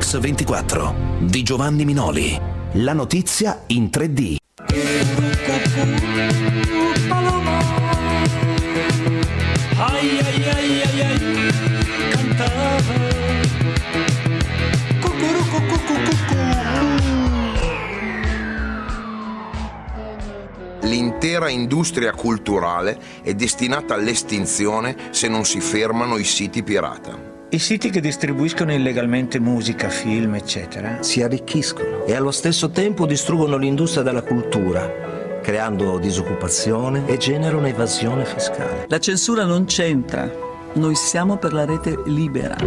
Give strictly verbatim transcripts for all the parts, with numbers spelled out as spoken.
X ventiquattro di Giovanni Minoli. La notizia in tre D. Ai ai ai ai ai, cantava. Cucurucu cucucucu. L'intera industria culturale è destinata all'estinzione se non si fermano i siti pirata. I siti che distribuiscono illegalmente musica, film, eccetera, si arricchiscono e allo stesso tempo distruggono l'industria della cultura, creando disoccupazione e generano evasione fiscale. La censura non c'entra. Noi siamo per la rete libera.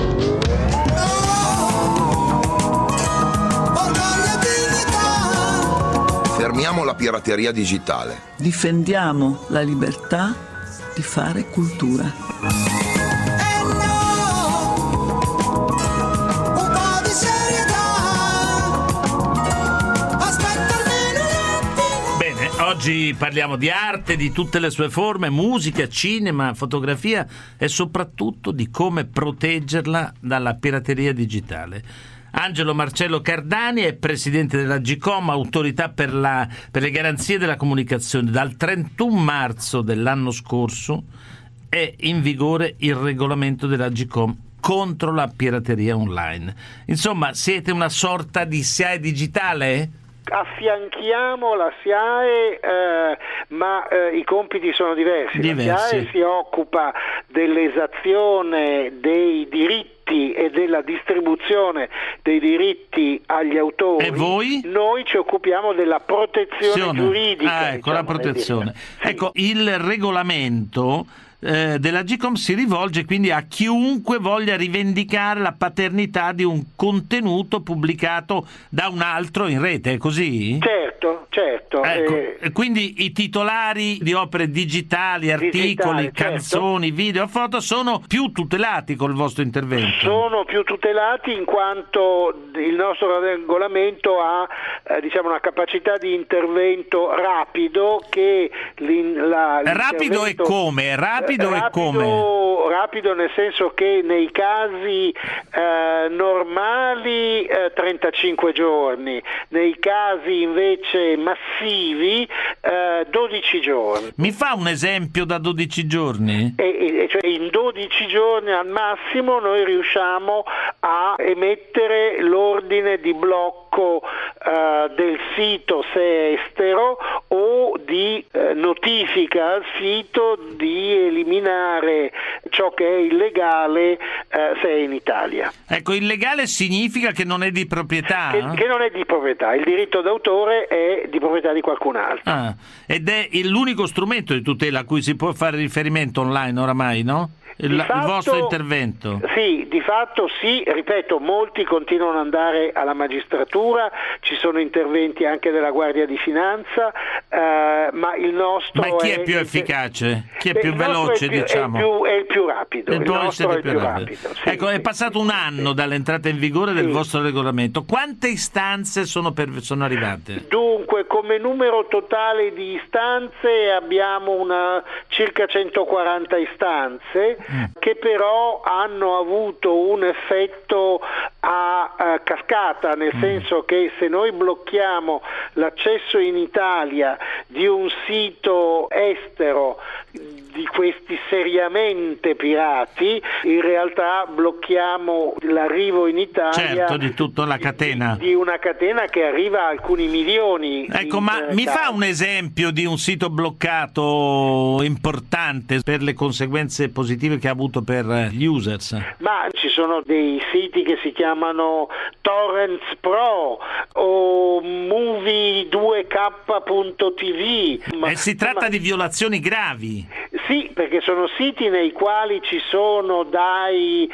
Fermiamo la pirateria digitale. Difendiamo la libertà di fare cultura. Oggi parliamo di arte, di tutte le sue forme, musica, cinema, fotografia e soprattutto di come proteggerla dalla pirateria digitale. Angelo Marcello Cardani è presidente dell'Agcom, autorità per, la, per le garanzie della comunicazione. Dal trentuno marzo dell'anno scorso è in vigore il regolamento dell'Agcom contro la pirateria online. Insomma, siete una sorta di S I A E digitale? Affianchiamo la S I A E, eh, ma eh, i compiti sono diversi. diversi. La S I A E si occupa dell'esazione dei diritti e della distribuzione dei diritti agli autori. E voi? Noi ci occupiamo della protezione Sione. giuridica. Ah, ecco, diciamo, la protezione. Sì. Ecco, il regolamento eh, dell'Agcom si rivolge quindi a chiunque voglia rivendicare la paternità di un contenuto pubblicato da un altro in rete, è così? Certo, certo. Ecco, eh, quindi i titolari di opere digitali, articoli, digitale, canzoni, certo. video, foto sono più tutelati col vostro intervento. Sono più tutelati in quanto il nostro regolamento ha eh, diciamo una capacità di intervento rapido che l'in, la, rapido e come? Rapido, rapido e come? Rapido nel senso che nei casi eh, normali eh, trentacinque giorni, nei casi invece massivi eh, dodici giorni. Mi fa un esempio da dodici giorni? E, e, cioè in dodici giorni al massimo noi riusciamo a emettere l'ordine di blocco eh, del sito se è estero o di eh, notifica al sito di eliminare ciò che è illegale eh, se è in Italia. Ecco, illegale significa che non è di proprietà? Che, che non è di proprietà, il diritto d'autore è di proprietà di qualcun altro. Ah, ed è l'unico strumento di tutela a cui si può fare riferimento online oramai, no? Il, fatto, il vostro intervento. Sì, di fatto sì, ripeto, molti continuano ad andare alla magistratura, ci sono interventi anche della Guardia di Finanza, eh, ma il nostro Ma chi è, è più efficace? Chi è Beh, più veloce, è più, diciamo? È, più, è il più rapido. Il, il nostro è il più rapido. rapido. Sì, ecco, sì, è passato un anno sì. dall'entrata in vigore del sì. vostro regolamento. Quante istanze sono, per, sono arrivate? Dunque, come numero totale di istanze abbiamo una circa centoquaranta istanze mm. che però hanno avuto un effetto a, a cascata, nel mm. senso che se noi blocchiamo l'accesso in Italia di un sito estero di questi seriamente pirati, in realtà blocchiamo l'arrivo in Italia certo, di tutta la catena di, di una catena che arriva a alcuni milioni. Ecco, ma mi fa un esempio di un sito bloccato importante per le conseguenze positive che ha avuto per gli users? Ma ci sono dei siti che si chiamano Torrents Pro o Movie due K punto T V. Ma, e si tratta ma... di violazioni gravi. Sì, perché sono siti nei quali ci sono dai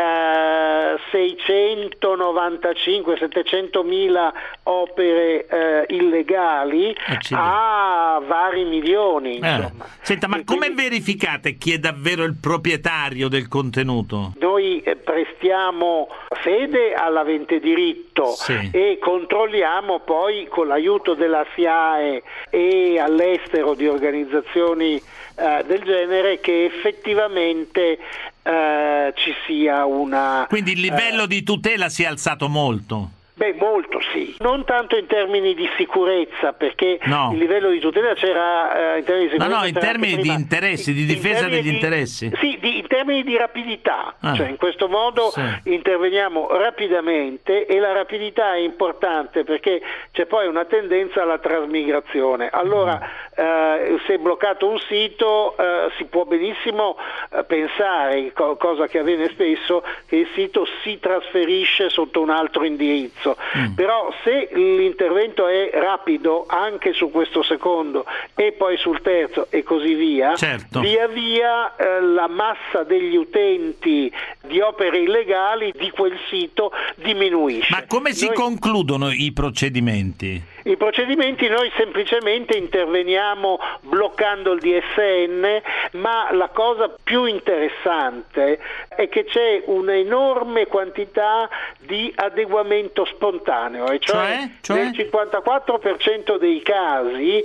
eh, seicentonovantacinque settecentomila opere eh, illegali Accidenti. a vari milioni. Eh. Senta, ma e come quindi... verificate chi è davvero il proprietario del contenuto? Noi eh, prestiamo fede all'avente diritto sì. e controlliamo poi con l'aiuto della S I A E e all'estero di organizzazioni eh, del genere che effettivamente eh, ci sia una... Quindi il livello eh, di tutela si è alzato molto. Beh, molto sì, non tanto in termini di sicurezza, perché no. il livello di tutela c'era eh, in termini di sicurezza. No, no, in termini di interessi, di difesa degli di, interessi. Sì, di, in termini di rapidità, ah. cioè in questo modo sì. interveniamo rapidamente, e la rapidità è importante perché c'è poi una tendenza alla trasmigrazione. Allora, mm. eh, se è bloccato un sito, eh, si può benissimo eh, pensare, co- cosa che avviene spesso, che il sito si trasferisce sotto un altro indirizzo. Mm. Però se l'intervento è rapido anche su questo secondo e poi sul terzo e così via, certo. via via eh, la massa degli utenti di opere illegali di quel sito diminuisce. Ma come si noi... concludono i procedimenti? I procedimenti noi semplicemente interveniamo bloccando il D S N, ma la cosa più interessante è che c'è un'enorme quantità di adeguamento spontaneo, e cioè, cioè? cioè? nel cinquantaquattro per cento dei casi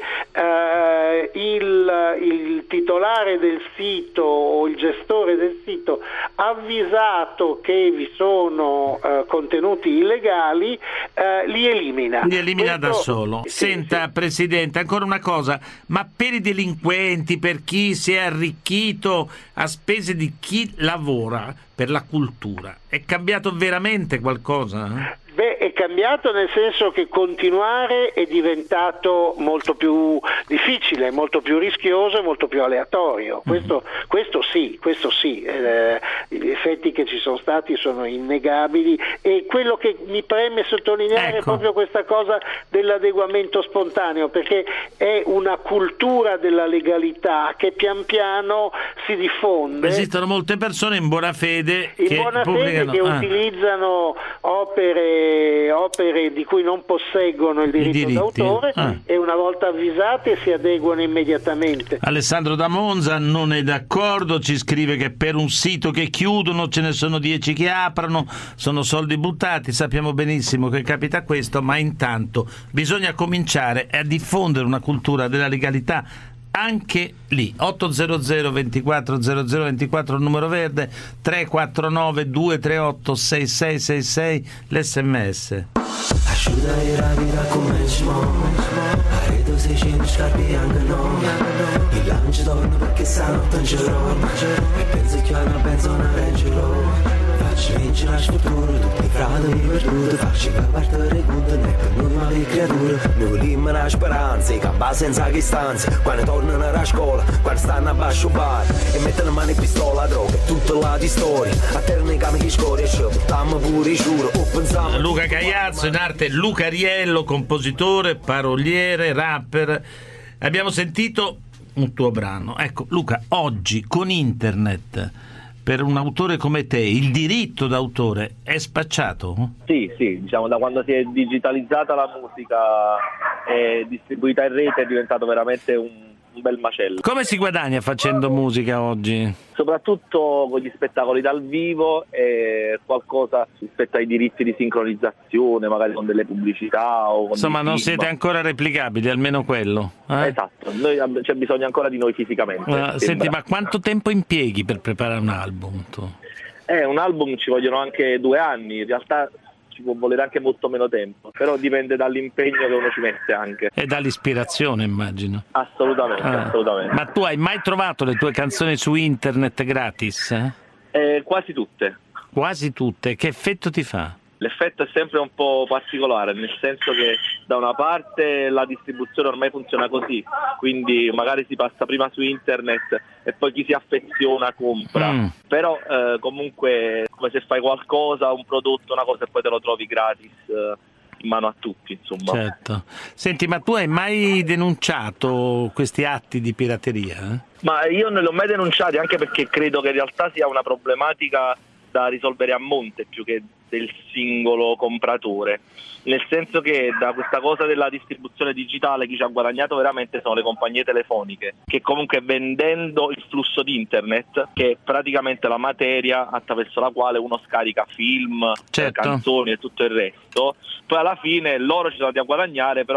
eh, il, il titolare del sito o il gestore del sito, avvisato che vi sono eh, contenuti illegali, eh, li elimina. Li elimina Questo... da solo. Sì, Senta, sì. Presidente, ancora una cosa, ma per i delinquenti, per chi si è arricchito a spese di chi lavora per la cultura, è cambiato veramente qualcosa? Beh, è cambiato nel senso che continuare è diventato molto più difficile, molto più rischioso e molto più aleatorio. Questo, mm. questo sì, questo sì. Eh, gli effetti che ci sono stati sono innegabili, e quello che mi preme sottolineare ecco. è proprio questa cosa dell'adeguamento spontaneo, perché è una cultura della legalità che pian piano si diffonde. Esistono molte persone in buona fede in che buona pubblicano... fede che ah. utilizzano opere opere di cui non posseggono il diritto d'autore ah. e una volta avvisate si adeguano immediatamente. Alessandro da Monza non è d'accordo, ci scrive che per un sito che chiudono ce ne sono dieci che aprono, sono soldi buttati. Sappiamo benissimo che capita questo, ma intanto bisogna cominciare a diffondere una cultura della legalità anche lì. Ottocento ventiquattro zero zero ventiquattro il numero verde, tre quattro nove due tre otto sei sei sei sei l'sms. Asciuga e ravira come Simone, arredo sei cento scarpe anche noi, il lancio torna perché stanotte non ce l'ho, e penso che hanno penso una reggerò. Facci vincere la sfortuna, tutti i frati mi perduto, facci far partire conto, ne per noi male creature, noi volimmo la speranza, i campa senza che stanza, quando tornano a scuola, quando stanno a basso bar, e mettono mano in pistola, droga, e tutta la di storia, a terra i cami che scoria, ci buttiamo pure i giuro, o pensiamo... Luca Gaiazzo, in arte Luca Riello, compositore, paroliere, rapper. Abbiamo sentito un tuo brano. Ecco, Luca, oggi con internet, per un autore come te, il diritto d'autore è spacciato? Sì, sì, diciamo da quando si è digitalizzata la musica e distribuita in rete è diventato veramente un, un bel macello. Come si guadagna facendo musica oggi? Soprattutto con gli spettacoli dal vivo e qualcosa rispetto ai diritti di sincronizzazione, magari con delle pubblicità o con insomma non siete ancora replicabili, almeno quello eh? Esatto, noi, c'è bisogno ancora di noi fisicamente. Uh, senti, ma quanto tempo impieghi per preparare un album tu? Eh, un album ci vogliono anche due anni, in realtà ci può volere anche molto meno tempo, però dipende dall'impegno che uno ci mette anche. E dall'ispirazione, immagino. Assolutamente, ah. assolutamente. Ma tu hai mai trovato le tue canzoni su internet gratis? Eh? Eh, quasi tutte. Quasi tutte? Che effetto ti fa? L'effetto è sempre un po' particolare, nel senso che da una parte la distribuzione ormai funziona così, quindi magari si passa prima su internet e poi chi si affeziona compra, mm. però eh, comunque come se fai qualcosa, un prodotto, una cosa e poi te lo trovi gratis eh, in mano a tutti, insomma. Certo. Senti, ma tu hai mai denunciato questi atti di pirateria? Eh? Ma io non li ho mai denunciati, anche perché credo che in realtà sia una problematica da risolvere a monte più che del singolo compratore, nel senso che da questa cosa della distribuzione digitale chi ci ha guadagnato veramente sono le compagnie telefoniche, che comunque vendendo il flusso di internet, che è praticamente la materia attraverso la quale uno scarica film, certo. canzoni e tutto il resto, poi alla fine loro ci sono andati a guadagnare, però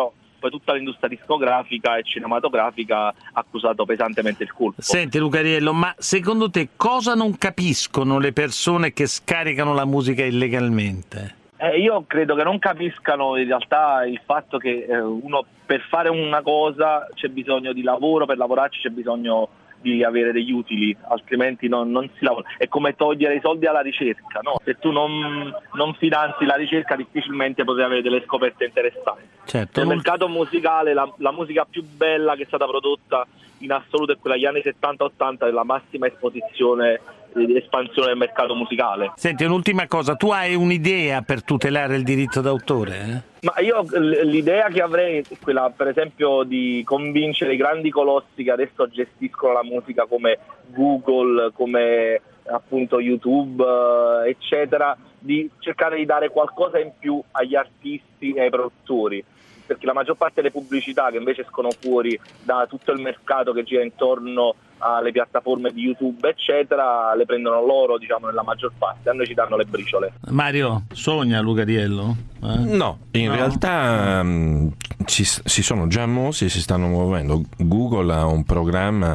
poi tutta l'industria discografica e cinematografica ha accusato pesantemente il colpo. Senti Lucariello, ma secondo te cosa non capiscono le persone che scaricano la musica illegalmente? Eh, io credo che non capiscano in realtà il fatto che eh, uno per fare una cosa c'è bisogno di lavoro, per lavorarci c'è bisogno di avere degli utili, altrimenti non, non si lavora. È come togliere i soldi alla ricerca, no? Se tu non, non finanzi la ricerca difficilmente potrai avere delle scoperte interessanti. Certo. Nel mercato musicale la, la musica più bella che è stata prodotta in assoluto è quella degli anni settanta ottanta, della massima esposizione di espansione del mercato musicale. Senti, un'ultima cosa, tu hai un'idea per tutelare il diritto d'autore? Eh? Ma io l'idea che avrei è quella, per esempio, di convincere i grandi colossi che adesso gestiscono la musica come Google, come appunto YouTube, eccetera, di cercare di dare qualcosa in più agli artisti e ai produttori, perché la maggior parte delle pubblicità che invece escono fuori da tutto il mercato che gira intorno alle piattaforme di YouTube eccetera le prendono loro, diciamo, nella maggior parte, a noi ci danno le briciole. Mario, sogna Lucariello? Eh? No, in no. realtà um, ci, si sono già mossi e si stanno muovendo. Google ha un programma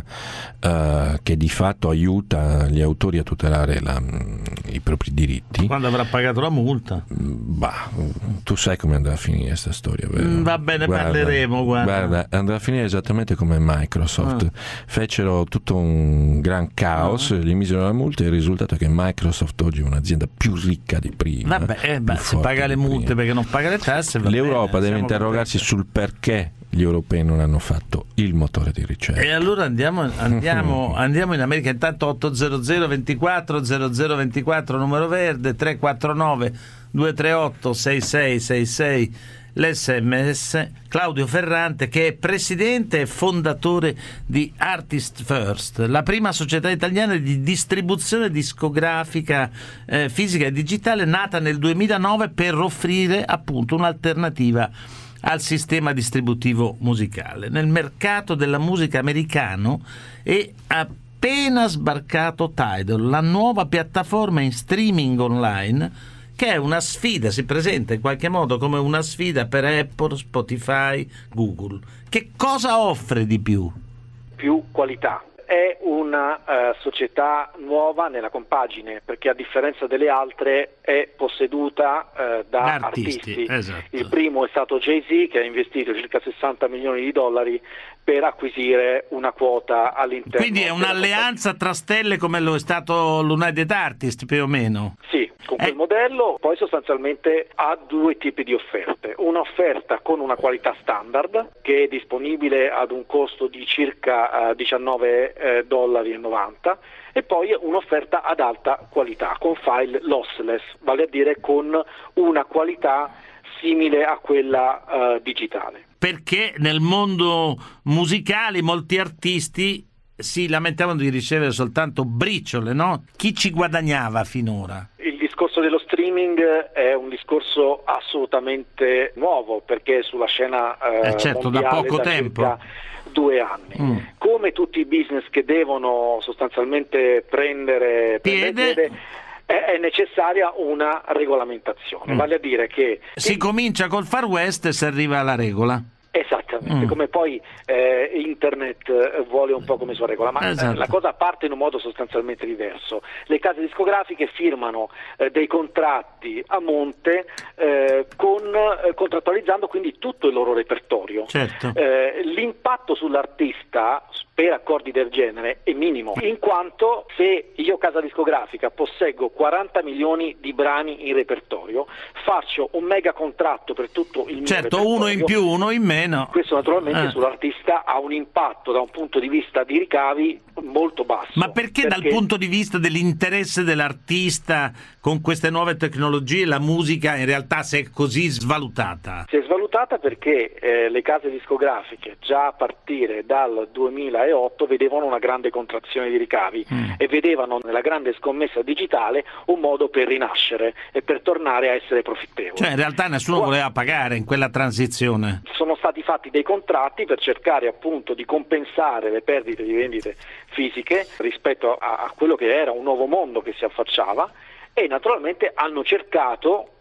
uh, che di fatto aiuta gli autori a tutelare la, i propri diritti. Quando avrà pagato la multa? Bah, tu sai come andrà a finire questa storia, vero? Mm, va bene, guarda, parleremo. Guarda. guarda, andrà a finire esattamente come Microsoft. Ah. Fecero tutto un gran caos, ah. gli misero la multa e il risultato è che Microsoft oggi è un'azienda più ricca di prima. Vabbè, eh, beh, si paga le multe prima. Perché non paga le tasse. L'Europa bene, deve interrogarsi contenti. sul perché gli europei non hanno fatto il motore di ricerca. E allora andiamo, andiamo, andiamo in America. Intanto ottocento ventiquattro zero zero ventiquattro numero verde, tre quattro nove due tre otto sei sei sei sei l'esse emme esse. Claudio Ferrante, che è presidente e fondatore di Artist First, la prima società italiana di distribuzione discografica eh, fisica e digitale, nata nel duemilanove per offrire appunto un'alternativa al sistema distributivo musicale. Nel mercato della musica americano è appena sbarcato Tidal, la nuova piattaforma in streaming online, che è una sfida, si presenta in qualche modo come una sfida per Apple, Spotify, Google. Che cosa offre di più? Più qualità. È una uh, società nuova nella compagine, perché a differenza delle altre è posseduta uh, da artisti. artisti. Esatto. Il primo è stato Jay-Z, che ha investito circa sessanta milioni di dollari per acquisire una quota all'interno. Quindi è un'alleanza tra stelle come lo è stato l'United Artists più o meno? Sì, con quel eh. modello poi sostanzialmente ha due tipi di offerte. Un'offerta con una qualità standard che è disponibile ad un costo di circa uh, diciannove eh, dollari e novanta, e poi un'offerta ad alta qualità con file lossless, vale a dire con una qualità simile a quella uh, digitale. Perché nel mondo musicale molti artisti si lamentavano di ricevere soltanto briciole, no? Chi ci guadagnava finora? Il discorso dello streaming è un discorso assolutamente nuovo, perché sulla scena eh, eh certo, mondiale da poco da tempo. circa due anni. Mm. Come tutti i business che devono sostanzialmente prendere piede, prendere è necessaria una regolamentazione, mm. vale a dire che si comincia col Far West e si arriva alla regola. Esattamente, mm. come poi eh, internet vuole un po' come sua regola, ma esatto. eh, la cosa parte in un modo sostanzialmente diverso. Le case discografiche firmano eh, dei contratti a monte eh, con, eh, contrattualizzando quindi tutto il loro repertorio. Certo. Eh, l'impatto sull'artista per accordi del genere è minimo, in quanto se io casa discografica posseggo quaranta milioni di brani in repertorio, faccio un mega contratto per tutto il mio certo, repertorio. Uno in più, uno in meno. Questo naturalmente eh. sull'artista ha un impatto da un punto di vista di ricavi molto basso. Ma perché, perché dal punto di vista dell'interesse dell'artista con queste nuove tecnologie la musica in realtà si è così svalutata? Si è svalutata perché eh, le case discografiche già a partire dal duemilaotto vedevano una grande contrazione di ricavi mm. e vedevano nella grande scommessa digitale un modo per rinascere e per tornare a essere profittevoli. Cioè in realtà nessuno Qua... voleva pagare in quella transizione. Sono stati fatti dei contratti per cercare appunto di compensare le perdite di vendite fisiche rispetto a, a quello che era un nuovo mondo che si affacciava, e naturalmente hanno cercato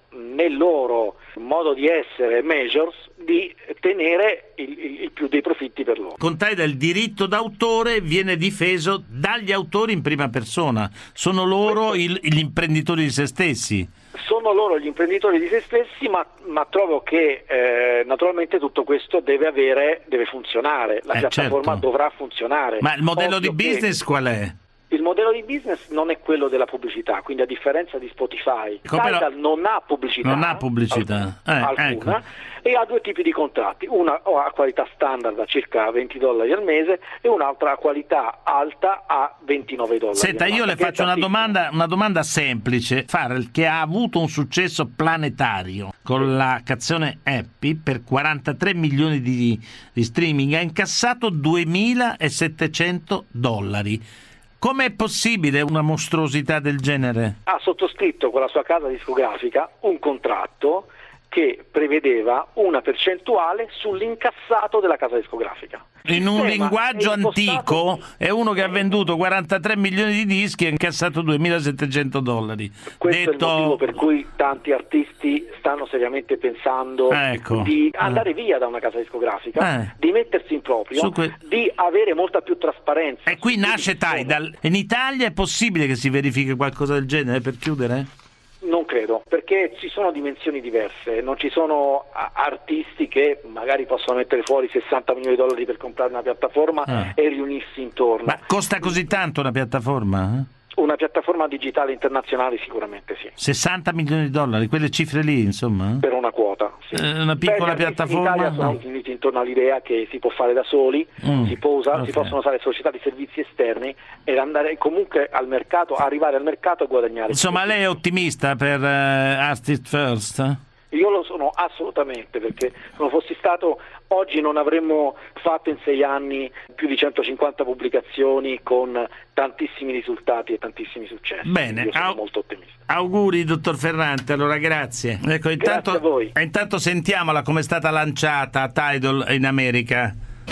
nel loro modo di essere majors di tenere il, il, il più dei profitti per loro. Con Tidal il diritto d'autore viene difeso dagli autori in prima persona, sono loro il, gli imprenditori di se stessi. Sono loro gli imprenditori di se stessi, ma, ma trovo che eh, naturalmente tutto questo deve avere, deve funzionare, la eh, piattaforma certo. dovrà funzionare. Ma il modello Ovvio di business che... qual è? Il modello di business non è quello della pubblicità, quindi a differenza di Spotify, Tidal non ha pubblicità, non ha pubblicità. alcuna, Eh, alcuna ecco. e ha due tipi di contratti, una a qualità standard a circa venti dollari al mese e un'altra a qualità alta a ventinove dollari. Senta, io le faccio una domanda, una domanda semplice. Farrell, che ha avuto un successo planetario con la canzone Happy per quarantatré milioni di, di streaming, ha incassato duemilasettecento dollari. Com'è possibile una mostruosità del genere? Ha sottoscritto con la sua casa discografica un contratto che prevedeva una percentuale sull'incassato della casa discografica. In un linguaggio antico è uno che ha venduto quarantatré milioni di dischi e ha incassato duemilasettecento dollari. Questo Detto... è il motivo per cui tanti artisti stanno seriamente pensando ecco. di andare via da una casa discografica, eh. di mettersi in proprio, que... di avere molta più trasparenza. E qui nasce Tidal. In Italia è possibile che si verifichi qualcosa del genere, per chiudere? Non credo, perché ci sono dimensioni diverse, non ci sono artisti che magari possono mettere fuori sessanta milioni di dollari per comprare una piattaforma ah. e riunirsi intorno. Ma costa così tanto una piattaforma? Una piattaforma digitale internazionale sicuramente sì. sessanta milioni di dollari, quelle cifre lì, insomma? Per una quota, sì. Eh, una piccola Beh, piattaforma? In Italia sono no. finiti intorno all'idea che si può fare da soli, mm, si, può usare, okay. si possono usare società di servizi esterni ed andare comunque al mercato, arrivare al mercato e guadagnare. Insomma, lei è ottimista per uh, Artist First? Io lo sono assolutamente, perché se non fossi stato oggi non avremmo fatto in sei anni più di centocinquanta pubblicazioni con tantissimi risultati e tantissimi successi. Bene, io sono au- molto ottimista. Auguri dottor Ferrante, allora grazie. Ecco, intanto, grazie a voi. Intanto sentiamola come è stata lanciata Tidal in America.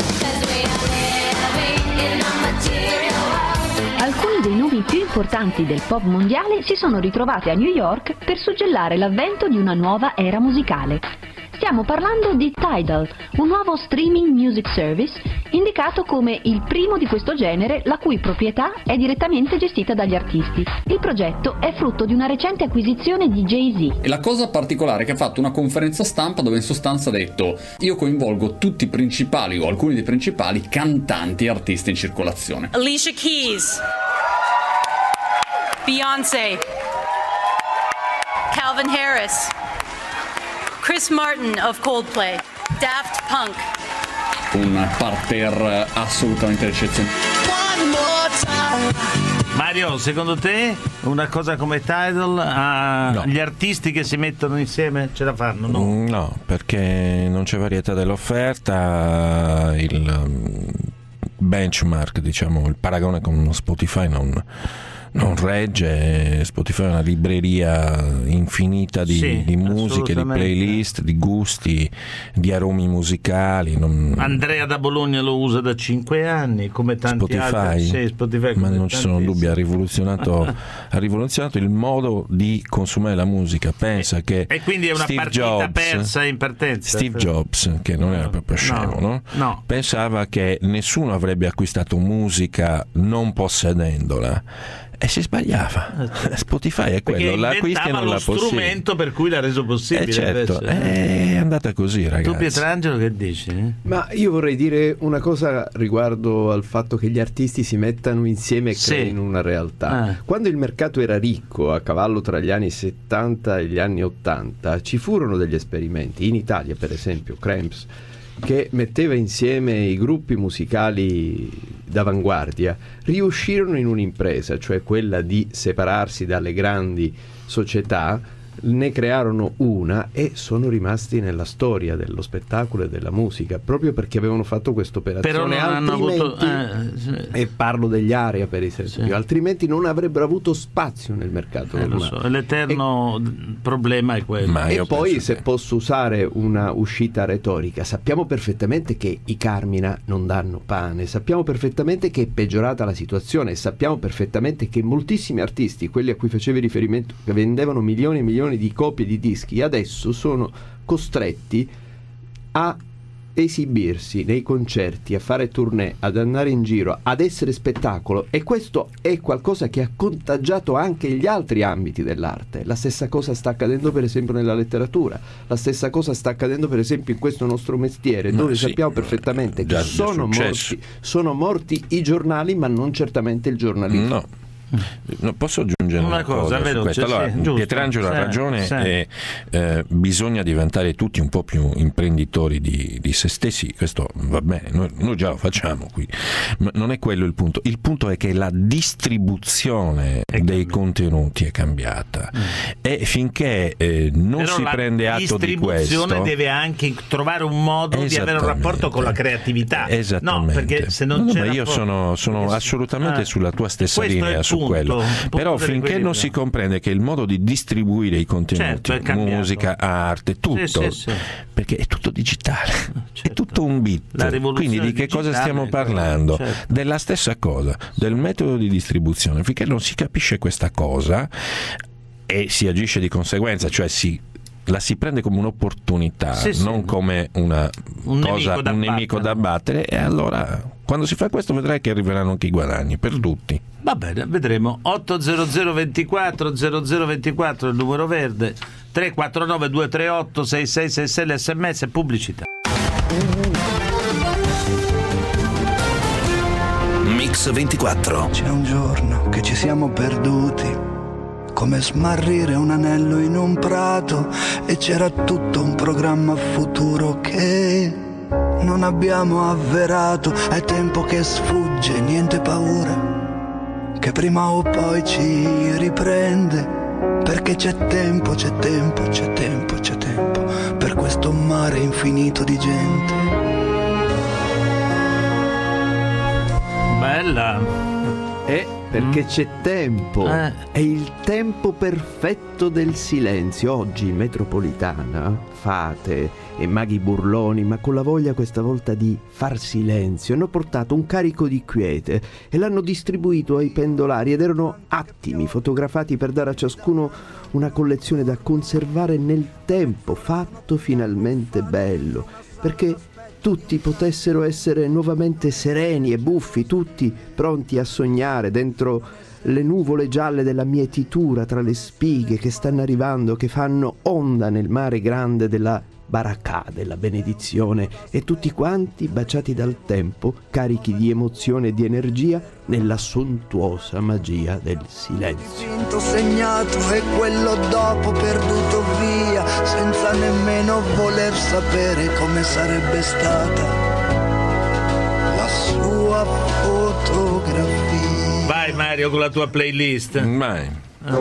Alcuni dei nomi più importanti del pop mondiale si sono ritrovati a New York per suggellare l'avvento di una nuova era musicale. Stiamo parlando di Tidal, un nuovo streaming music service indicato come il primo di questo genere la cui proprietà è direttamente gestita dagli artisti. Il progetto è frutto di una recente acquisizione di Jay-Z. E la cosa particolare è che ha fatto una conferenza stampa dove in sostanza ha detto: io coinvolgo tutti i principali o alcuni dei principali cantanti e artisti in circolazione. Alicia Keys, Beyoncé, Calvin Harris, Chris Martin of Coldplay, Daft Punk. Un parterre assolutamente eccezionale. Mario, secondo te una cosa come Tidal ha No. gli artisti che si mettono insieme ce la fanno? No, Mm, no, perché non c'è varietà dell'offerta, il um, benchmark, diciamo, il paragone con Spotify non, non regge. Spotify è una libreria infinita di, Sì, di musiche, di assolutamente. playlist, di gusti, di aromi musicali. Non... Andrea da Bologna lo usa da cinque anni, come tanti Spotify, altri. Sì, Spotify, ma come non ci sono tantissimi. dubbi, ha rivoluzionato, ha rivoluzionato il modo di consumare la musica. Pensa che E quindi è una Steve partita Jobs, persa in partenza. Steve Jobs, che non era proprio scemo, no? No. Pensava che nessuno avrebbe acquistato musica non possedendola. E si sbagliava. Spotify è quello, Perché l'acquisti e inventava non lo la possiedi. strumento per cui l'ha reso possibile. Eh certo, invece. è andata così, ragazzi. Tu Pietrangelo che dici? Ma io vorrei dire una cosa riguardo al fatto che gli artisti si mettano insieme e Sì. creino una realtà. Ah. Quando il mercato era ricco, a cavallo tra gli anni settanta e gli anni ottanta, ci furono degli esperimenti. In Italia, per esempio, Cramps, che metteva insieme i gruppi musicali d'avanguardia, riuscirono in un'impresa, cioè quella di separarsi dalle grandi società, ne crearono una e sono rimasti nella storia dello spettacolo e della musica, proprio perché avevano fatto questa operazione. Però non hanno avuto Altrimenti- eh, sì. e parlo degli Aria per esempio, Sì. altrimenti non avrebbero avuto spazio nel mercato Eh, del lo mare. so, l'eterno problema è quello. Ma E io poi, penso se che- posso usare una uscita retorica, sappiamo perfettamente che i Carmina non danno pane, sappiamo perfettamente che è peggiorata la situazione, sappiamo perfettamente che moltissimi artisti, quelli a cui facevi riferimento, che vendevano milioni e milioni milioni di copie di dischi, adesso sono costretti a esibirsi nei concerti, a fare tournée, ad andare in giro, ad essere spettacolo, e questo è qualcosa che ha contagiato anche gli altri ambiti dell'arte. La stessa cosa sta accadendo per esempio nella letteratura, la stessa cosa sta accadendo per esempio in questo nostro mestiere, dove sì, sappiamo perfettamente che sono morti, sono morti i giornali, ma non certamente il giornalismo. No. No, posso aggiungere una, una cosa, cosa veloce, su questo? Allora, sì, giusto, Pietrangelo sì, ha ragione, sì. E, eh, bisogna diventare tutti un po' più imprenditori di, di se stessi. Questo va bene, noi, noi già lo facciamo qui, ma non è quello il punto. Il punto è che la distribuzione è dei contenuti è cambiata, mm. e finché eh, non Però si prende atto di questo, la distribuzione deve anche trovare un modo di avere un rapporto con la creatività. Esattamente. No, perché se non no, c'è ma io rapporto... sono, sono assolutamente ah, sulla tua stessa linea su punto, quello. Però finché non no. si comprende che il modo di distribuire i contenuti, certo, musica, arte, tutto, sì, sì, sì. perché è tutto digitale, certo. è tutto un bit. Quindi di che cosa stiamo parlando? Certo. Della stessa cosa, del metodo di distribuzione. Finché non si capisce questa cosa e si agisce di conseguenza, cioè si la si prende come un'opportunità, sì, sì. non come una un cosa, nemico da un nemico da battere, e allora quando si fa questo vedrai che arriveranno anche i guadagni per tutti. Va bene, vedremo. otto zero zero ventiquattro zero zero ventiquattro il numero verde, tre quattro nove due tre otto sei sei sei sei l'sms e pubblicità. Mix ventiquattro. C'è un giorno che ci siamo perduti, come smarrire un anello in un prato, e c'era tutto un programma futuro che non abbiamo avverato. È tempo che sfugge, niente paura, che prima o poi ci riprende, perché c'è tempo, c'è tempo, c'è tempo, c'è tempo per questo mare infinito di gente. Bella. Eh, perché mm. c'è tempo, eh. è il tempo perfetto del silenzio. Oggi in metropolitana Fate e Maghi Burloni, ma con la voglia questa volta di far silenzio, hanno portato un carico di quiete e l'hanno distribuito ai pendolari, ed erano attimi fotografati per dare a ciascuno una collezione da conservare nel tempo, fatto finalmente bello, perché tutti potessero essere nuovamente sereni e buffi, tutti pronti a sognare dentro le nuvole gialle della mietitura, tra le spighe che stanno arrivando, che fanno onda nel mare grande della barakà, della benedizione, e tutti quanti baciati dal tempo, carichi di emozione e di energia nella sontuosa magia del silenzio. Vinto, segnato e quello dopo perduto via, senza nemmeno voler sapere come sarebbe stata la sua fotografia. Vai Mario con la tua playlist. Vai.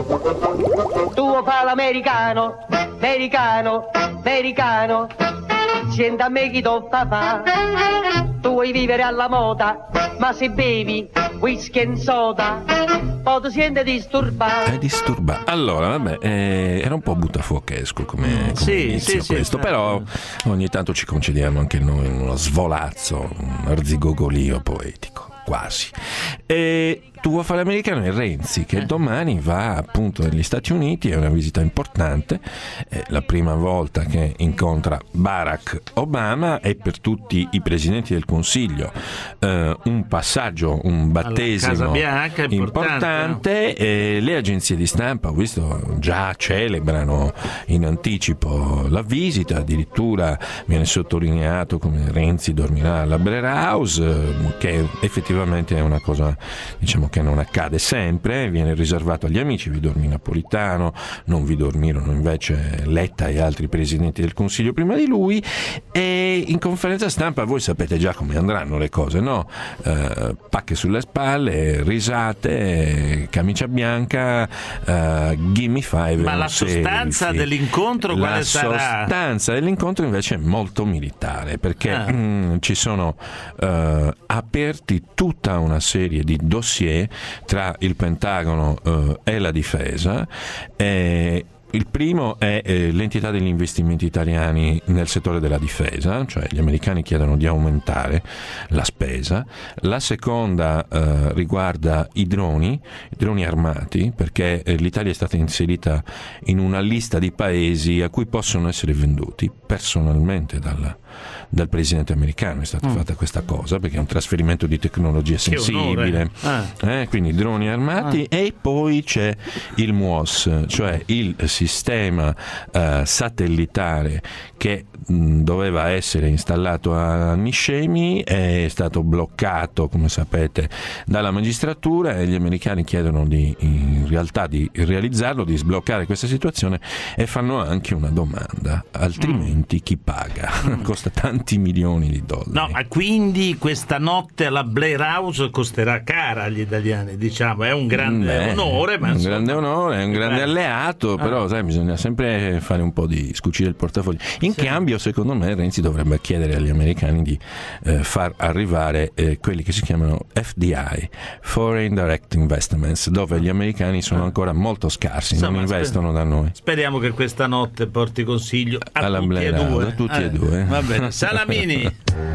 Tu fa l'americano, americano, americano, senti a me chi tu fa fa. Tu vuoi vivere alla moda, ma se bevi whisky e soda, poi ti senti disturbato. È disturbato. Allora, vabbè, eh, era un po' buttafuochesco come, come sì, inizio sì, questo, sì, però ogni tanto ci concediamo anche noi uno svolazzo, un arzigogolio poetico, quasi. E tu vuoi fare l'americano è Renzi, che domani va appunto negli Stati Uniti, è una visita importante, è la prima volta che incontra Barack Obama, e per tutti i presidenti del Consiglio eh, un passaggio, un battesimo Casa Bianca importante, importante e le agenzie di stampa, ho visto, già celebrano in anticipo la visita, addirittura viene sottolineato come Renzi dormirà alla Blair House, che effettivamente è una cosa, diciamo, che non accade sempre, viene riservato agli amici, vi dormì Napolitano, non vi dormirono invece Letta e altri presidenti del Consiglio prima di lui. E in conferenza stampa voi sapete già come andranno le cose, no? Eh, pacche sulle spalle, risate, camicia bianca, eh, gimme five. Ma la sostanza dell'incontro quale la sarà? La sostanza dell'incontro invece è molto militare, perché ah. mh, ci sono eh, aperti tutta una serie di dossier tra il Pentagono eh, e la difesa, e Il primo è eh, l'entità degli investimenti italiani nel settore della difesa, cioè gli americani chiedono di aumentare la spesa. La seconda eh, riguarda i droni, i droni armati, perché eh, l'Italia è stata inserita in una lista di paesi a cui possono essere venduti personalmente dalla, dal presidente americano. È stata mm. fatta questa cosa perché è un trasferimento di tecnologia sensibile, ah. eh, quindi droni armati. Ah. E poi c'è il M U O S, cioè il sistema eh, satellitare che mh, doveva essere installato a Niscemi, è stato bloccato, come sapete, dalla magistratura, e gli americani chiedono di, in realtà di realizzarlo, di sbloccare questa situazione, e fanno anche una domanda: altrimenti chi paga? Mm. Costa tanti milioni di dollari. No, quindi questa notte alla Blair House costerà cara agli italiani, diciamo. È un grande Beh, onore, ma un insomma, grande onore, è un grande eh. alleato, ah. però sai, bisogna sempre fare un po' di scucire il portafoglio. In sì. cambio, secondo me, Renzi dovrebbe chiedere agli americani di eh, far arrivare eh, quelli che si chiamano F D I, Foreign Direct Investments, dove gli americani sono ancora molto scarsi, insomma, non investono sper- da noi. Speriamo che questa notte porti consiglio a alla tutti Blair e due. House, a tutti eh. e due. Va bene, Salamini.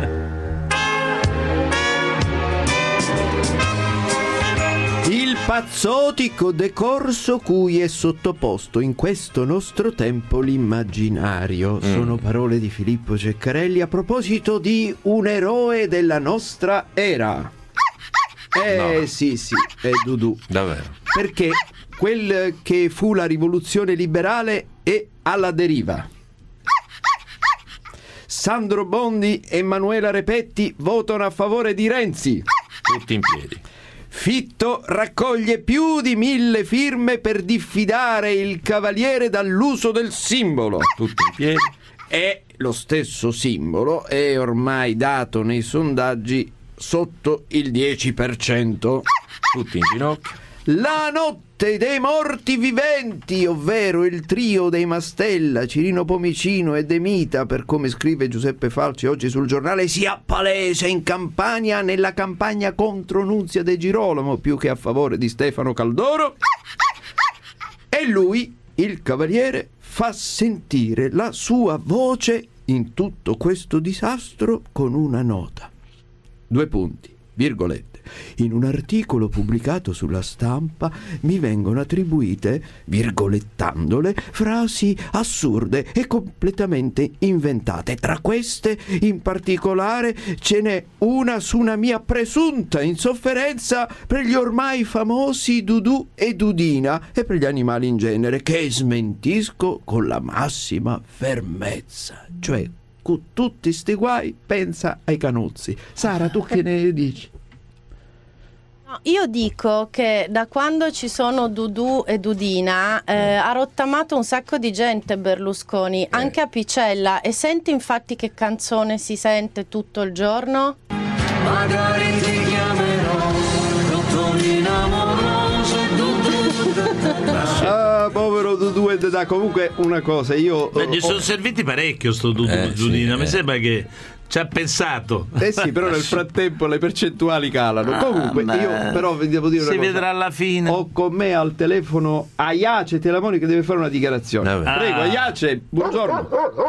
Il pazzotico decorso cui è sottoposto in questo nostro tempo l'immaginario. Mm. Sono parole di Filippo Ceccarelli a proposito di un eroe della nostra era. Eh no. sì sì, è Dudu. Davvero? Perché quel che fu la rivoluzione liberale è alla deriva. Sandro Bondi e Manuela Repetti votano a favore di Renzi. Tutti in piedi. Fitto raccoglie più di mille firme per diffidare il Cavaliere dall'uso del simbolo. Tutti in piedi. E lo stesso simbolo è ormai dato nei sondaggi sotto il dieci per cento. Tutti in ginocchio. La notte dei morti viventi, ovvero il trio dei Mastella, Cirino Pomicino e De Mita, per come scrive Giuseppe Falci oggi sul Giornale, si appalesa in Campania nella campagna contro Nunzia De Girolamo più che a favore di Stefano Caldoro. E lui, il Cavaliere, fa sentire la sua voce in tutto questo disastro con una nota. Due punti, virgolette. In un articolo pubblicato sulla Stampa mi vengono attribuite, virgolettandole, frasi assurde e completamente inventate. Tra queste, in particolare, ce n'è una su una mia presunta insofferenza per gli ormai famosi Dudu e Dudina e per gli animali in genere, che smentisco con la massima fermezza. Cioè, con tutti sti guai, pensa ai canuzzi. Sara, tu che ne dici? Io dico che da quando ci sono Dudu e Dudina eh, ha rottamato un sacco di gente Berlusconi, eh. anche a Picella, e senti infatti che canzone si sente tutto il giorno? Magari ti chiamerò Dottorina amorosa, Dudu. Ah, povero Dudu e Dudà. Comunque una cosa, io Beh, gli sono serviti parecchio sto Dudu e eh, Dudina, sì, mi eh. sembra che ci ha pensato. Eh sì, però nel frattempo le percentuali calano. Ah, Comunque beh. io però devo dire una si cosa. vedrà alla fine. Ho con me al telefono Aiace Telamoni che deve fare una dichiarazione. Ah. Prego, Aiace, buongiorno.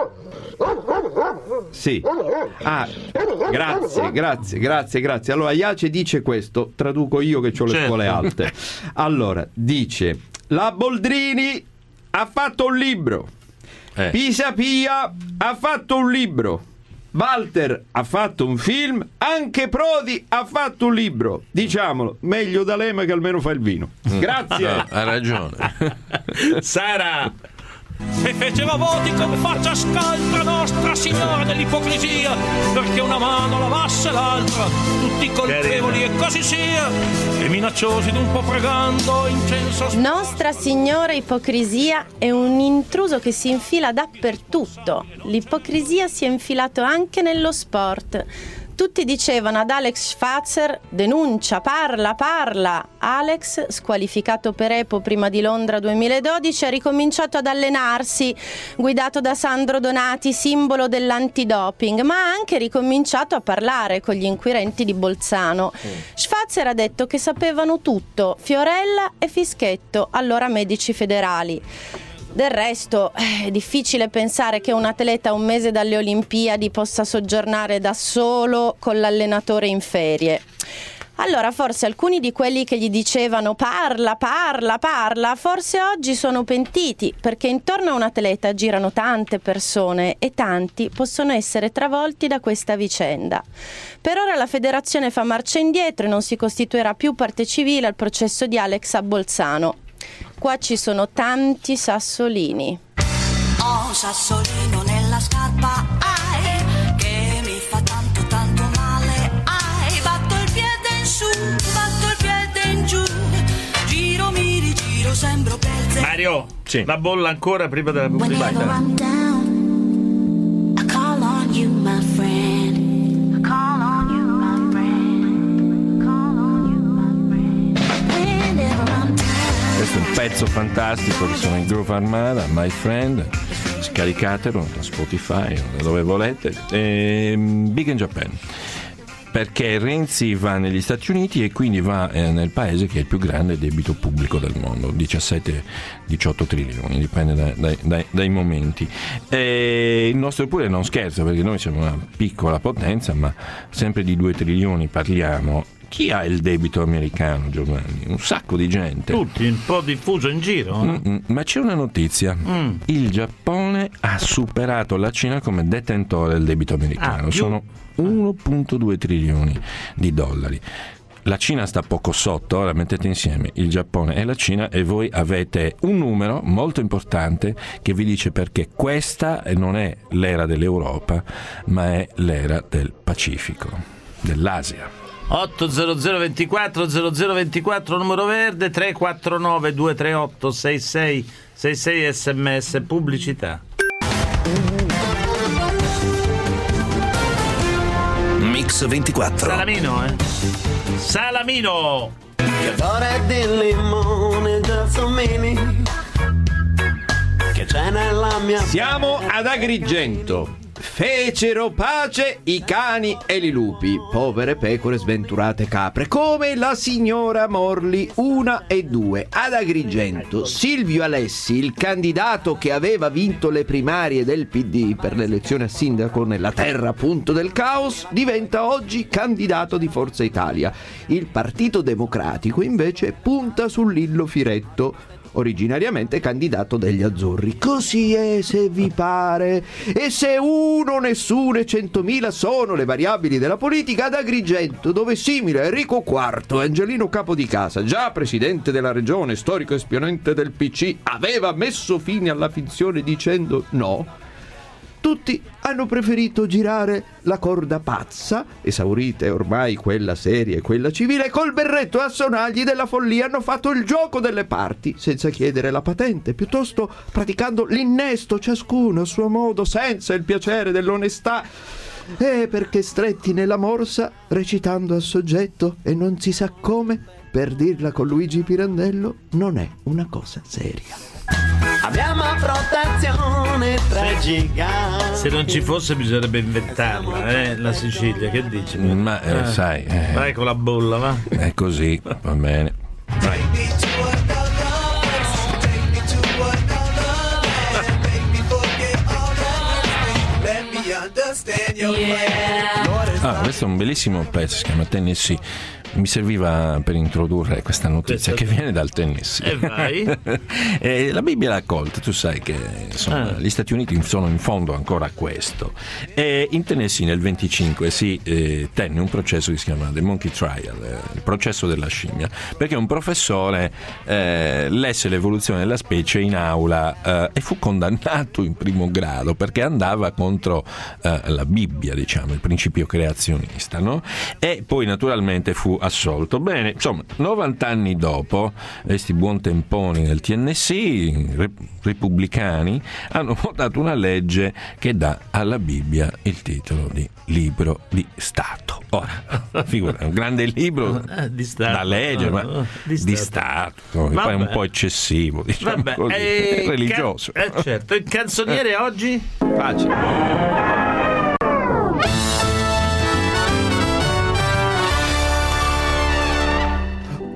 Sì. Ah, grazie, grazie, grazie, grazie. Allora Aiace dice questo, traduco io che ho le certo. scuole alte. Allora, dice: la Boldrini ha fatto un libro. Eh. Pisapia ha fatto un libro. Walter ha fatto un film, anche Prodi ha fatto un libro. Diciamolo, meglio D'Alema che almeno fa il vino. Grazie. No, ha ragione. Sara. E fecero voti come faccia scaltra Nostra Signora dell'ipocrisia, perché una mano lavasse l'altra, tutti colpevoli Carina. E così sia, e minacciosi d'un po' pregando incenso. Nostra Signora ipocrisia è un intruso che si infila dappertutto. L'ipocrisia si è infilato anche nello sport. Tutti dicevano ad Alex Schwarzer: denuncia, parla, parla. Alex, squalificato per Epo prima di Londra duemiladodici, ha ricominciato ad allenarsi, guidato da Sandro Donati, simbolo dell'antidoping, ma ha anche ricominciato a parlare con gli inquirenti di Bolzano. Mm. Schwarzer ha detto che sapevano tutto, Fiorella e Fischetto, allora medici federali. Del resto è difficile pensare che un atleta a un mese dalle Olimpiadi possa soggiornare da solo con l'allenatore in ferie. Allora forse alcuni di quelli che gli dicevano parla, parla, parla, forse oggi sono pentiti, perché intorno a un atleta girano tante persone e tanti possono essere travolti da questa vicenda. Per ora la federazione fa marcia indietro e non si costituirà più parte civile al processo di Alex a Bolzano. Qua ci sono tanti sassolini. Oh, sassolino nella scarpa, ai, che mi fa tanto tanto male, ai, batto il piede in su, batto il piede in giù, giro mi rigiro, sembro pelze. Mario, sì. La bolla ancora prima della pubblicità. Whenever I'm down, I call on you, my friend. I call on you, my friend. I call on you, my friend. Whenever I'm down. Questo è un pezzo fantastico che sono i Groove Armada, My Friend. Scaricatelo da Spotify o da dove volete. E Big in Japan, perché Renzi va negli Stati Uniti e quindi va eh, nel paese che ha il più grande debito pubblico del mondo, diciassette diciotto trilioni, dipende dai, dai, dai, dai momenti. E il nostro pure non scherza, perché noi siamo una piccola potenza, ma sempre di due trilioni parliamo. Chi ha il debito americano, Giovanni? Un sacco di gente. Tutti, un po' diffuso in giro. No? Mm-mm, ma c'è una notizia. Mm. Il Giappone ha superato la Cina come detentore del debito americano. Ah, sono uno virgola due trilioni di dollari. La Cina sta poco sotto, ora mettete insieme il Giappone e la Cina e voi avete un numero molto importante che vi dice perché questa non è l'era dell'Europa, ma è l'era del Pacifico, dell'Asia. otto zero zero ventiquattro zero zero ventiquattro numero verde, tre quattro nove due tre otto sei sei sei sei sms pubblicità. Mix ventiquattro. Salamino, eh? Salamino. Fiore di limone, gelsomini, che c'è nella mia. Siamo ad Agrigento. Fecero pace i cani e i lupi, povere pecore, sventurate capre, come la signora Morli una e due. Ad Agrigento Silvio Alessi, il candidato che aveva vinto le primarie del P D per l'elezione a sindaco nella terra appunto del caos, diventa oggi candidato di Forza Italia. Il Partito Democratico invece punta su Lillo Firetto, originariamente candidato degli Azzurri. Così è, se vi pare. E se uno, nessuno e centomila sono le variabili della politica, ad Agrigento, dove simile a Enrico quarto, Angelino Capodicasa, già presidente della regione, storico esponente del P C, aveva messo fine alla finzione dicendo no, tutti hanno preferito girare la corda pazza, esaurite ormai quella seria e quella civile, e col berretto a sonagli della follia hanno fatto il gioco delle parti, senza chiedere la patente, piuttosto praticando l'innesto ciascuno a suo modo, senza il piacere dell'onestà. E perché stretti nella morsa, recitando a soggetto e non si sa come, per dirla con Luigi Pirandello, non è una cosa seria. Abbiamo protezione tre giganti. Se non ci fosse bisognerebbe inventarla, eh, la Sicilia, che dici? Ma eh, eh, sai, eh, vai con la bolla, va. È così, va bene. Vai. Ah, questo è un bellissimo pezzo, si chiama Tennessee. Mi serviva per introdurre questa notizia che viene dal Tennessee. E vai. E la Bibbia l'ha accolta, tu sai che insomma, ah. gli Stati Uniti sono in fondo ancora a questo. E in Tennessee nel venticinque si eh, tenne un processo che si chiama The Monkey Trial, eh, il processo della scimmia, perché un professore eh, lesse l'evoluzione della specie in aula eh, e fu condannato in primo grado perché andava contro eh, la Bibbia, diciamo, il principio creazionista, no? E poi naturalmente fu assolto. Bene, insomma, novanta anni dopo, questi buontemponi del T N C, repubblicani, hanno votato una legge che dà alla Bibbia il titolo di libro di Stato. Ora, figura, un grande libro di Stato, da leggere, no, ma no, di Stato, di Stato mi pare un po' eccessivo, diciamo. Vabbè, così, eh, religioso. Can- eh, certo, il canzoniere oggi? Facile.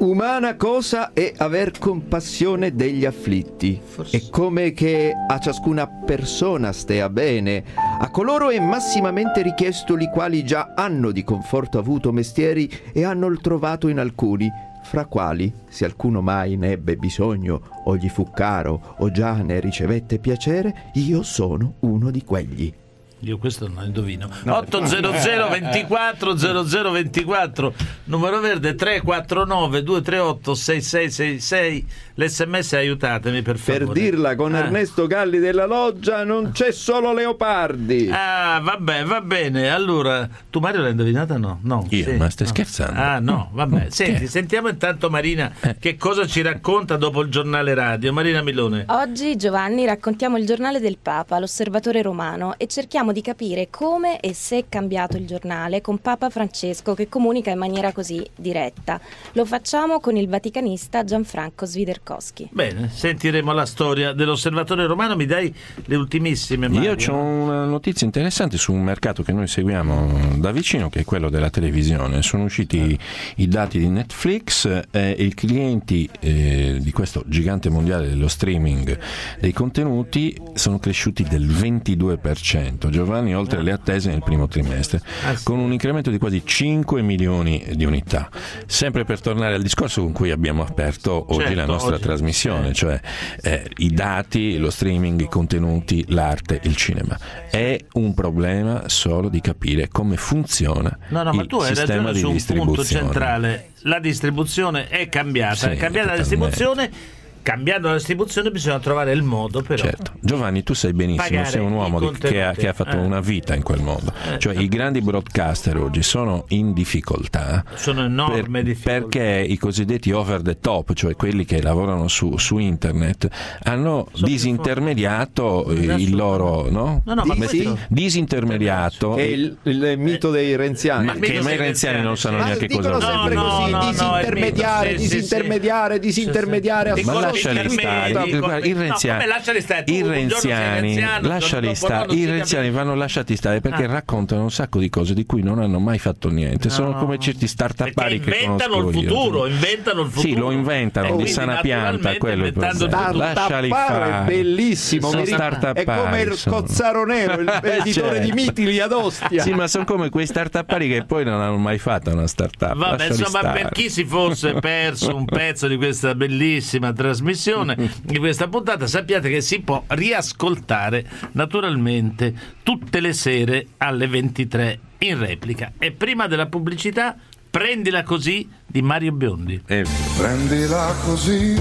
Umana cosa è aver compassione degli afflitti, e come che a ciascuna persona stea bene, a coloro è massimamente richiesto li quali già hanno di conforto avuto mestieri e hanno il trovato in alcuni, fra quali, se alcuno mai ne ebbe bisogno, o gli fu caro, o già ne ricevette piacere, io sono uno di quegli. Io questo non indovino. No. otto zero zero ventiquattro zero zero ventiquattro, numero verde tre quattro nove due tre otto sei sei sei sei. L'Sms aiutatemi per favore. Per dirla con ah. Ernesto Galli della Loggia, non c'è solo Leopardi. Ah, vabbè, va bene. Allora, tu Mario l'hai indovinata? No, no. Io, sì, ma stai no. scherzando? Ah, no, vabbè. Senti, sentiamo intanto Marina eh. che cosa ci racconta dopo il giornale radio. Marina Milone. Oggi, Giovanni, raccontiamo il giornale del Papa, l'Osservatore Romano, e cerchiamo di capire come e se è cambiato il giornale con Papa Francesco, che comunica in maniera così diretta. Lo facciamo con il vaticanista Gianfranco Sviderkowski. Bene, sentiremo la storia dell'Osservatore Romano. Mi dai le ultimissime, Mario? Io ho una notizia interessante su un mercato che noi seguiamo da vicino, che è quello della televisione. Sono usciti eh. i dati di Netflix e i clienti eh, di questo gigante mondiale dello streaming dei contenuti sono cresciuti del ventidue per cento, Giovanni, oltre le attese nel primo trimestre, ah, sì. con un incremento di quasi cinque milioni di unità. Sempre per tornare al discorso con cui abbiamo aperto oggi certo, la nostra oggi, trasmissione, sì. cioè eh, i dati, lo streaming, i contenuti, l'arte, il cinema. È un problema solo di capire come funziona no, no, il ma tu hai sistema di su un distribuzione. Punto centrale. La distribuzione è cambiata, sì, è cambiata la distribuzione. Cambiando la distribuzione bisogna trovare il modo, però. Certo. Giovanni, tu sai benissimo, sei un uomo di, che, ha, che ha fatto eh. una vita in quel mondo. Eh. Cioè i grandi broadcaster oggi sono in difficoltà. Sono enorme per, difficoltà. Perché i cosiddetti over the top, cioè quelli che lavorano su, su internet, hanno sono disintermediato il loro, no? No, no, ma Dis- questo... disintermediato. È il, il mito dei renziani. Ma che i renziani non sanno ma neanche cosa dicono sempre no, così, no, no, disintermediare, no, disintermediare, sì, disintermediare, sì, sì. disintermediare. Lasciali stare, i renziani, no, lasciali stare. Tu, i renziani, anziano, lasciali stare, i renziani vanno lasciati stare perché ah. raccontano un sacco di cose di cui non hanno mai fatto niente. No. Sono come certi start-upari che inventano il futuro, io. inventano il futuro. Sì, lo inventano di sana pianta, quello è lasciali fare. È bellissimo, sono mi start-upari, è come il sono... Cozzaro Nero, l'editore cioè. di Mitili ad Ostia. Sì, ma sono come quei start-upari che poi non hanno mai fatto una start-up. Vabbè, insomma, stare. Per chi si fosse perso un pezzo di questa bellissima trasmissione, di questa puntata, sappiate che si può riascoltare naturalmente tutte le sere alle ventitré in replica. E prima della pubblicità, Prendila così di Mario Biondi. Eh. Prendila così,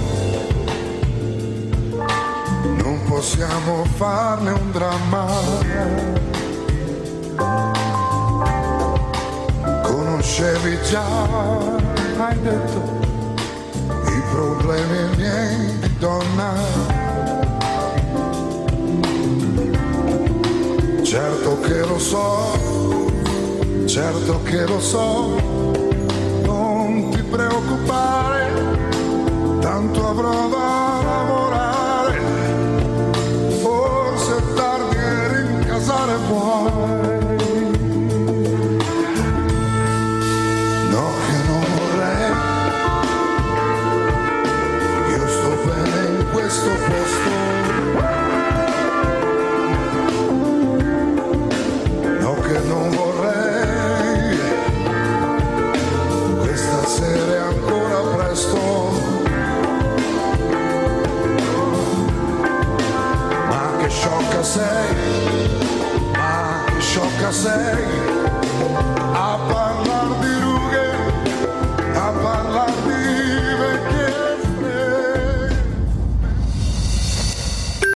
non possiamo farne un dramma. Conoscevi già, hai detto, i problemi miei di donna. Certo che lo so, certo che lo so, non ti preoccupare, tanto avrò da lavorare, forse è tardi e rincasare puoi. No, che non vorrei, io sto bene in questo posto. Che non vorrei, questa sera è ancora presto, ma che sciocca sei, ma che sciocca sei.